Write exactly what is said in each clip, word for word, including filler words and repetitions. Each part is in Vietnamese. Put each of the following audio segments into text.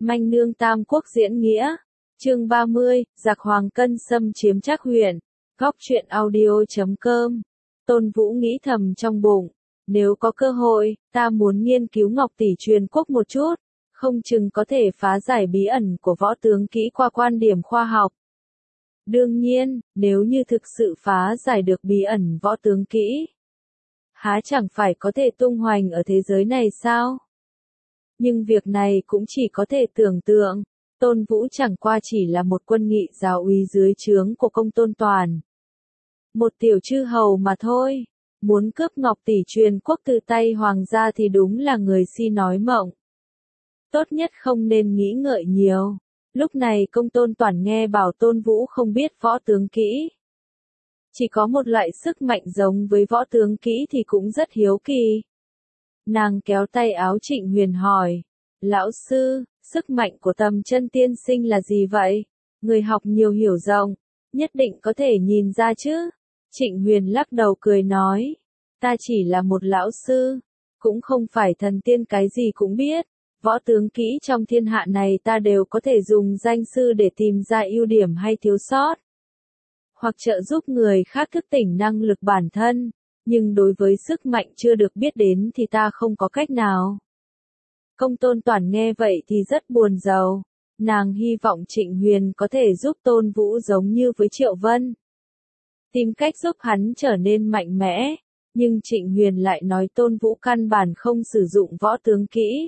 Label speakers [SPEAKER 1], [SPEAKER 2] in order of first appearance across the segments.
[SPEAKER 1] Manh nương Tam Quốc diễn nghĩa. Chương ba mươi, giặc Hoàng Cân xâm chiếm Trác huyện. Góc truyện audio chấm com. Tôn Vũ nghĩ thầm trong bụng, nếu có cơ hội, ta muốn nghiên cứu Ngọc Tỷ truyền quốc một chút, không chừng có thể phá giải bí ẩn của võ tướng kỹ qua quan điểm khoa học. Đương nhiên, nếu như thực sự phá giải được bí ẩn võ tướng kỹ, há chẳng phải có thể tung hoành ở thế giới này sao? Nhưng việc này cũng chỉ có thể tưởng tượng, Tôn Vũ chẳng qua chỉ là một quân nghị giáo úy dưới trướng của Công Tôn Toàn. Một tiểu chư hầu mà thôi, muốn cướp Ngọc Tỷ truyền quốc từ tay hoàng gia thì đúng là người si nói mộng. Tốt nhất không nên nghĩ ngợi nhiều. Lúc này Công Tôn Toàn nghe bảo Tôn Vũ không biết võ tướng kỹ. Chỉ có một loại sức mạnh giống với võ tướng kỹ thì cũng rất hiếu kỳ. Nàng kéo tay áo Trịnh Huyền hỏi, lão sư, sức mạnh của Tầm Chân tiên sinh là gì vậy? Người học nhiều hiểu rộng, nhất định có thể nhìn ra chứ? Trịnh Huyền lắc đầu cười nói, ta chỉ là một lão sư, cũng không phải thần tiên cái gì cũng biết. Võ tướng kỹ trong thiên hạ này ta đều có thể dùng danh sư để tìm ra ưu điểm hay thiếu sót, hoặc trợ giúp người khác thức tỉnh năng lực bản thân, nhưng đối với sức mạnh chưa được biết đến thì ta không có cách nào. Công Tôn Toàn nghe vậy thì rất buồn rầu, nàng hy vọng Trịnh Huyền có thể giúp Tôn Vũ giống như với Triệu Vân, tìm cách giúp hắn trở nên mạnh mẽ, nhưng Trịnh Huyền lại nói Tôn Vũ căn bản không sử dụng võ tướng kỹ.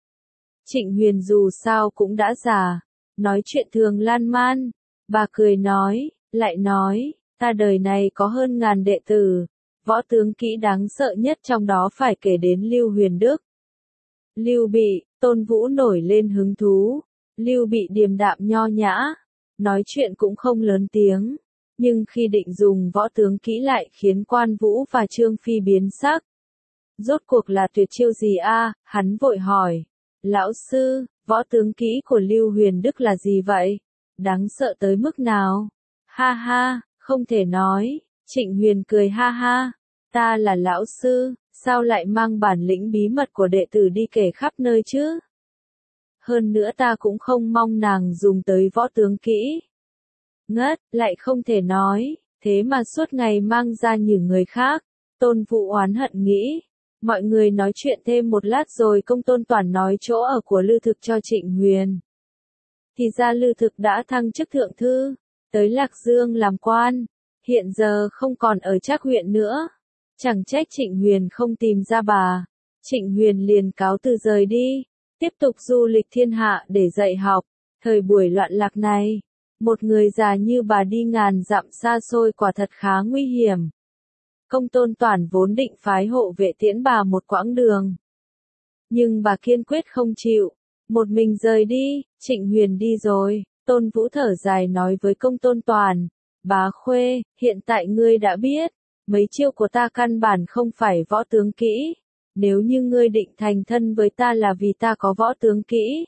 [SPEAKER 1] Trịnh Huyền dù sao cũng đã già, nói chuyện thường lan man, bà cười nói, lại nói, ta đời này có hơn ngàn đệ tử, võ tướng kỹ đáng sợ nhất trong đó phải kể đến Lưu Huyền Đức. Lưu Bị, Tôn Vũ nổi lên hứng thú, Lưu Bị điềm đạm nho nhã, nói chuyện cũng không lớn tiếng, nhưng khi định dùng võ tướng kỹ lại khiến Quan Vũ và Trương Phi biến sắc. Rốt cuộc là tuyệt chiêu gì a? Hắn vội hỏi. Lão sư, võ tướng kỹ của Lưu Huyền Đức là gì vậy? Đáng sợ tới mức nào? Ha ha, không thể nói. Trịnh Huyền cười ha ha. Ta là lão sư, sao lại mang bản lĩnh bí mật của đệ tử đi kể khắp nơi chứ? Hơn nữa ta cũng không mong nàng dùng tới võ tướng kỹ. Ngất, lại không thể nói, thế mà suốt ngày mang ra nhử người khác. Tôn Vũ oán hận nghĩ. Mọi người nói chuyện thêm một lát rồi Công Tôn Toàn nói chỗ ở của Lư Thực cho Trịnh Huyền. Thì ra Lư Thực đã thăng chức thượng thư, tới Lạc Dương làm quan, hiện giờ không còn ở Trác huyện nữa. Chẳng trách Trịnh Huyền không tìm ra bà. Trịnh Huyền liền cáo từ rời đi, tiếp tục du lịch thiên hạ để dạy học. Thời buổi loạn lạc này, một người già như bà đi ngàn dặm xa xôi quả thật khá nguy hiểm. Công Tôn Toàn vốn định phái hộ vệ tiễn bà một quãng đường, nhưng bà kiên quyết không chịu, một mình rời đi. Trịnh Huyền đi rồi, Tôn Vũ thở dài nói với Công Tôn Toàn, bá Khuê, hiện tại ngươi đã biết, mấy chiêu của ta căn bản không phải võ tướng kỹ, nếu như ngươi định thành thân với ta là vì ta có võ tướng kỹ.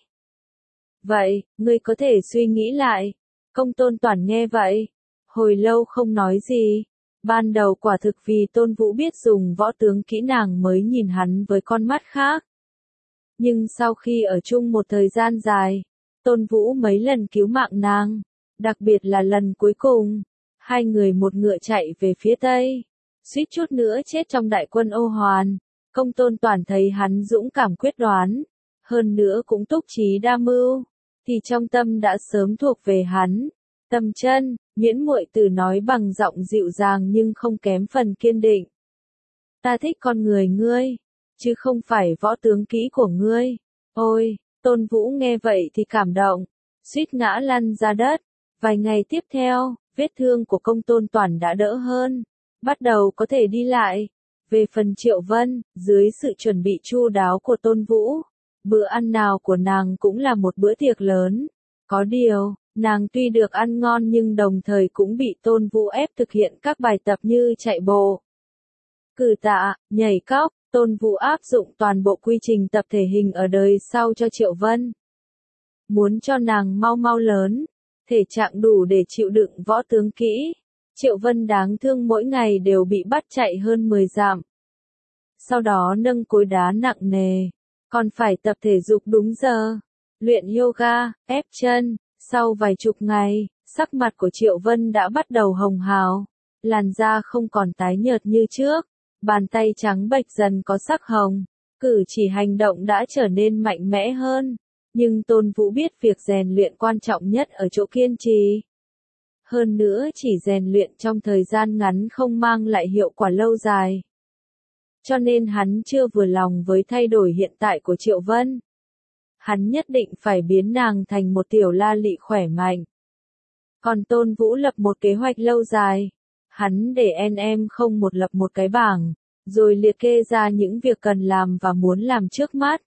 [SPEAKER 1] Vậy, ngươi có thể suy nghĩ lại. Công Tôn Toàn nghe vậy, hồi lâu không nói gì. Ban đầu quả thực vì Tôn Vũ biết dùng võ tướng kỹ nàng mới nhìn hắn với con mắt khác. Nhưng sau khi ở chung một thời gian dài, Tôn Vũ mấy lần cứu mạng nàng, đặc biệt là lần cuối cùng, hai người một ngựa chạy về phía Tây, suýt chút nữa chết trong đại quân Ô Hoàn. Công Tôn Toàn thấy hắn dũng cảm quyết đoán, hơn nữa cũng túc trí đa mưu, thì trong tâm đã sớm thuộc về hắn. Tầm Chân, Miễn muội tử nói bằng giọng dịu dàng nhưng không kém phần kiên định. Ta thích con người ngươi, chứ không phải võ tướng kỹ của ngươi. Ôi, Tôn Vũ nghe vậy thì cảm động, suýt ngã lăn ra đất. Vài ngày tiếp theo, vết thương của Công Tôn Toàn đã đỡ hơn, bắt đầu có thể đi lại. Về phần Triệu Vân, dưới sự chuẩn bị chu đáo của Tôn Vũ, bữa ăn nào của nàng cũng là một bữa tiệc lớn. Có điều, nàng tuy được ăn ngon nhưng đồng thời cũng bị Tôn Vũ ép thực hiện các bài tập như chạy bộ, cử tạ, nhảy cóc. Tôn Vũ áp dụng toàn bộ quy trình tập thể hình ở đời sau cho Triệu Vân. Muốn cho nàng mau mau lớn, thể trạng đủ để chịu đựng võ tướng kỹ. Triệu Vân đáng thương mỗi ngày đều bị bắt chạy hơn mười dặm. Sau đó nâng cối đá nặng nề, còn phải tập thể dục đúng giờ. luyện yoga, ép chân. Sau vài chục ngày, sắc mặt của Triệu Vân đã bắt đầu hồng hào, làn da không còn tái nhợt như trước, bàn tay trắng bệch dần có sắc hồng, cử chỉ hành động đã trở nên mạnh mẽ hơn. Nhưng Tôn Vũ biết việc rèn luyện quan trọng nhất ở chỗ kiên trì. Hơn nữa chỉ rèn luyện trong thời gian ngắn không mang lại hiệu quả lâu dài. Cho nên hắn chưa vừa lòng với thay đổi hiện tại của Triệu Vân. Hắn nhất định phải biến nàng thành một tiểu la lị khỏe mạnh. Còn Tôn Vũ lập một kế hoạch lâu dài. Hắn để anh em không một lập một cái bảng, rồi liệt kê ra những việc cần làm và muốn làm trước mắt.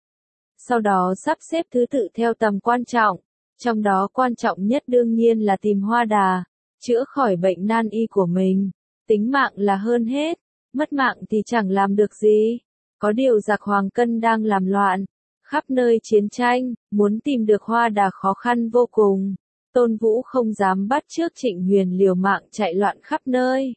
[SPEAKER 1] Sau đó sắp xếp thứ tự theo tầm quan trọng, trong đó quan trọng nhất đương nhiên là tìm Hoa Đà, chữa khỏi bệnh nan y của mình. Tính mạng là hơn hết, mất mạng thì chẳng làm được gì. Có điều giặc Hoàng Cân đang làm loạn, khắp nơi chiến tranh, muốn tìm được Hoa Đà khó khăn vô cùng. Tôn Vũ không dám bắt chước Trịnh Huyền liều mạng chạy loạn khắp nơi.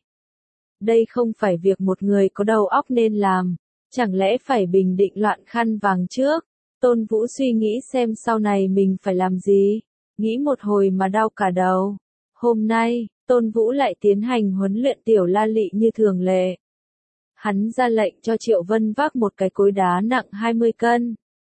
[SPEAKER 1] Đây không phải việc một người có đầu óc nên làm, chẳng lẽ phải bình định loạn khăn vàng trước. Tôn Vũ suy nghĩ xem sau này mình phải làm gì, nghĩ một hồi mà đau cả đầu. Hôm nay, Tôn Vũ lại tiến hành huấn luyện tiểu la lị như thường lệ. Hắn ra lệnh cho Triệu Vân vác một cái cối đá nặng hai mươi cân,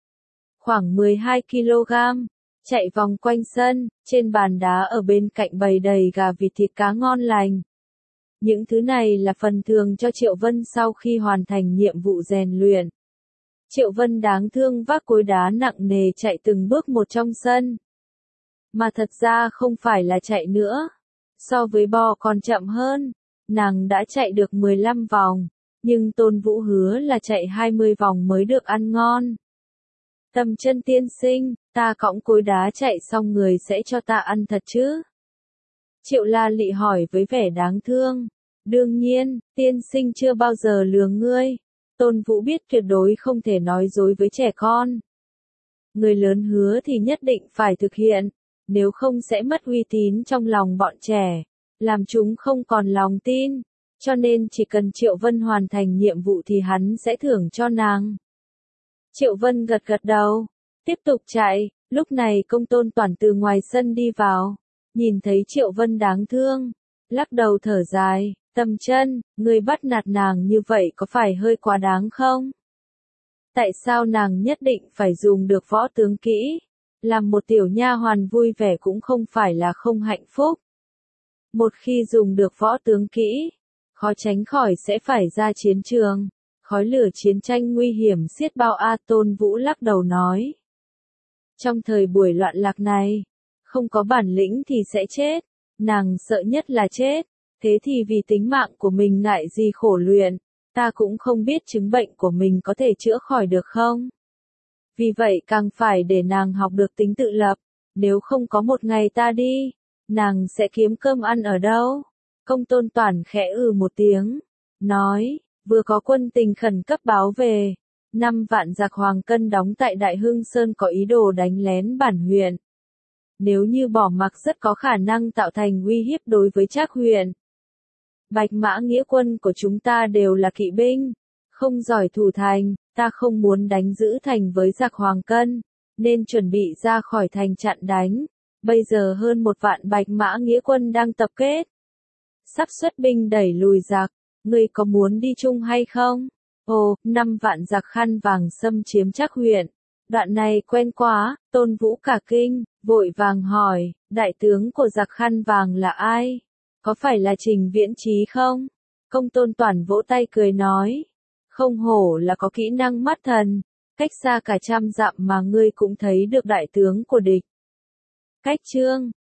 [SPEAKER 1] khoảng mười hai ki lô gam, chạy vòng quanh sân, trên bàn đá ở bên cạnh bày đầy gà vịt thịt cá ngon lành. Những thứ này là phần thưởng cho Triệu Vân sau khi hoàn thành nhiệm vụ rèn luyện. Triệu Vân đáng thương vác cối đá nặng nề chạy từng bước một trong sân. Mà thật ra không phải là chạy nữa. So với bò còn chậm hơn. Nàng đã chạy được mười lăm vòng. Nhưng Tôn Vũ hứa là chạy hai mươi vòng mới được ăn ngon. Tầm Chân tiên sinh, ta cõng cối đá chạy xong người sẽ cho ta ăn thật chứ? Triệu La Lị hỏi với vẻ đáng thương. Đương nhiên, tiên sinh chưa bao giờ lừa ngươi. Tôn Vũ biết tuyệt đối không thể nói dối với trẻ con. Người lớn hứa thì nhất định phải thực hiện, nếu không sẽ mất uy tín trong lòng bọn trẻ, làm chúng không còn lòng tin. Cho nên chỉ cần Triệu Vân hoàn thành nhiệm vụ thì hắn sẽ thưởng cho nàng. Triệu Vân gật gật đầu, tiếp tục chạy. Lúc này Công Tôn Toản từ ngoài sân đi vào, nhìn thấy Triệu Vân đáng thương, lắc đầu thở dài. Tầm Chân, ngươi bắt nạt nàng như vậy có phải hơi quá đáng không? Tại sao nàng nhất định phải dùng được võ tướng kỹ? Làm một tiểu nha hoàn vui vẻ cũng không phải là không hạnh phúc. Một khi dùng được võ tướng kỹ, khó tránh khỏi sẽ phải ra chiến trường. Khói lửa chiến tranh nguy hiểm xiết bao a. Tôn Vũ lắc đầu nói. Trong thời buổi loạn lạc này, không có bản lĩnh thì sẽ chết. Nàng sợ nhất là chết. Thế thì vì tính mạng của mình ngại gì khổ luyện, ta cũng không biết chứng bệnh của mình có thể chữa khỏi được không. Vì vậy càng phải để nàng học được tính tự lập, nếu không có một ngày ta đi, nàng sẽ kiếm cơm ăn ở đâu? Công Tôn Toản khẽ ừ một tiếng, nói, vừa có quân tình khẩn cấp báo về, năm vạn giặc Hoàng Cân đóng tại Đại Hưng Sơn có ý đồ đánh lén bản huyện. Nếu như bỏ mặc rất có khả năng tạo thành uy hiếp đối với Trác huyện. Bạch Mã nghĩa quân của chúng ta đều là kỵ binh, không giỏi thủ thành, ta không muốn đánh giữ thành với giặc Hoàng Cân, nên chuẩn bị ra khỏi thành chặn đánh. Bây giờ hơn một vạn Bạch Mã nghĩa quân đang tập kết, sắp xuất binh đẩy lùi giặc, ngươi có muốn đi chung hay không? Ồ, năm vạn giặc khăn vàng xâm chiếm Trác huyện. Đoạn này quen quá. Tôn Vũ cả kinh, vội vàng hỏi, đại tướng của giặc khăn vàng là ai? Có phải là Trình Viễn Chí không? Công Tôn Toản vỗ tay cười nói. Không hổ là có kỹ năng mắt thần, cách xa cả trăm dặm mà ngươi cũng thấy được đại tướng của địch. Cách chương